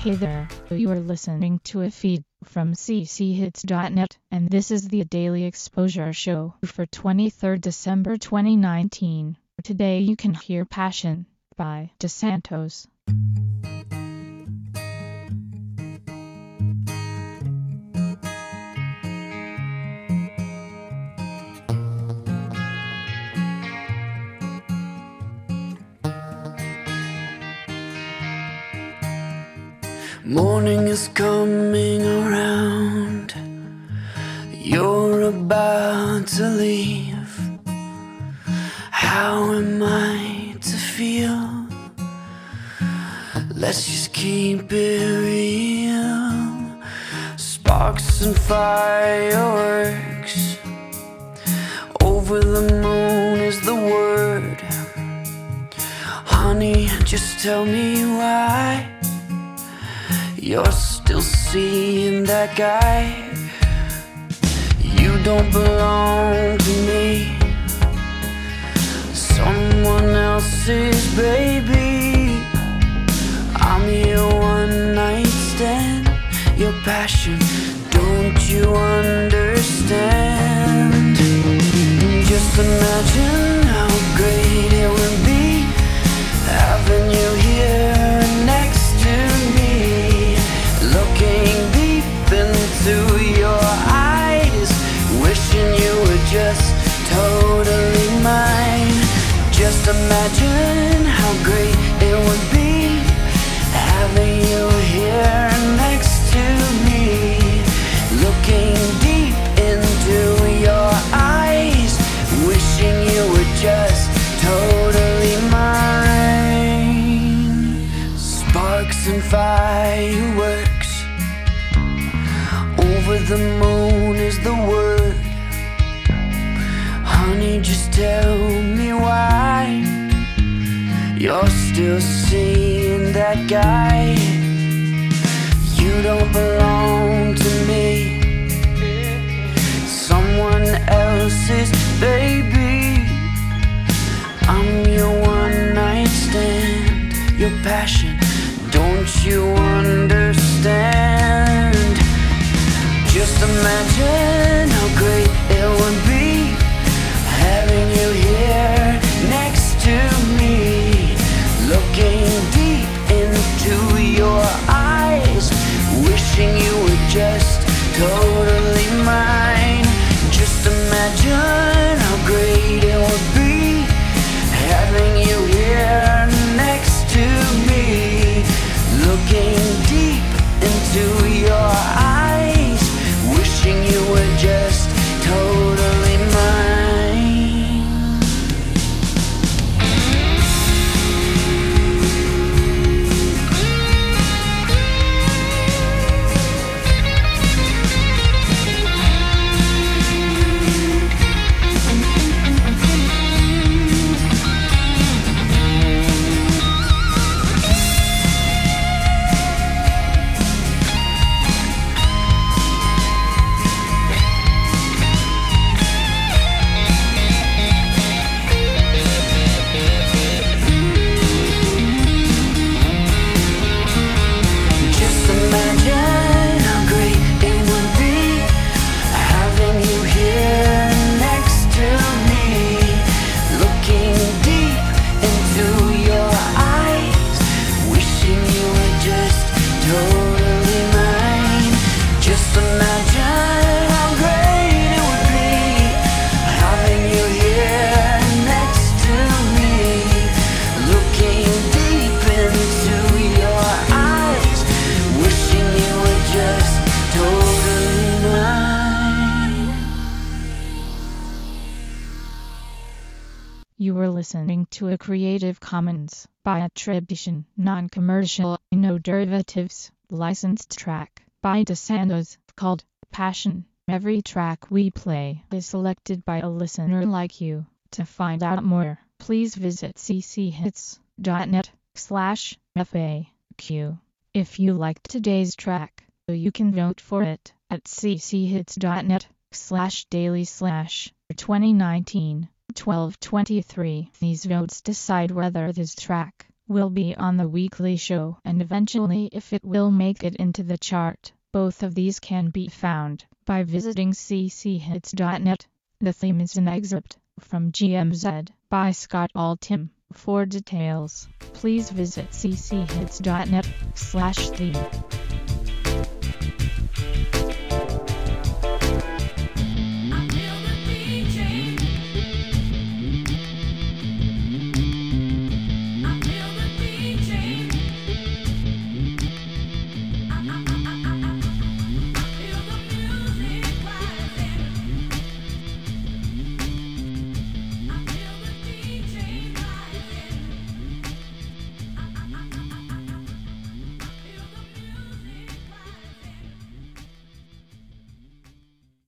Hey there, you are listening to a feed from cchits.net, and this is the Daily Exposure Show for 23rd December 2019. Today you can hear Passion by DeSantos. Morning is coming around. You're about to leave. How am I to feel? Let's just keep it real. Sparks and fireworks. Over the moon is the word. Honey, just tell me why you're still seeing that guy. You don't belong to me, someone else's baby. I'm your one night stand, your passion, don't you understand? Just imagine how great it would be having you here next to me. Looking deep into your eyes, wishing you were just totally mine. Just imagine how great it would be having you here next to me. Looking deep into your eyes, wishing you were just totally mine. Sparks and fireworks. Over the moon is the word. Honey, just tell me why you're still seeing that guy. You don't belong to me, someone else's baby. I'm your one night stand, your passion, don't you understand? Just imagine how great it would be having you here next to me. Looking deep into your eyes, wishing you were just totally mine. Just imagine how great it would be having you here next to me. Looking deep into your eyes, wishing you were just totally mine. You were listening to a Creative Commons by attribution, non-commercial, no derivatives, licensed track by DeSantos called Passion. Every track we play is selected by a listener like you. To find out more, please visit cchits.net/FAQ. If you liked today's track, you can vote for it at cchits.net/daily/2019. 1223. These votes decide whether this track will be on the weekly show and eventually if it will make it into the chart. Both of these can be found by visiting cchits.net. The theme is an excerpt from GMZ by Scott Altham. For details, please visit cchits.net/theme.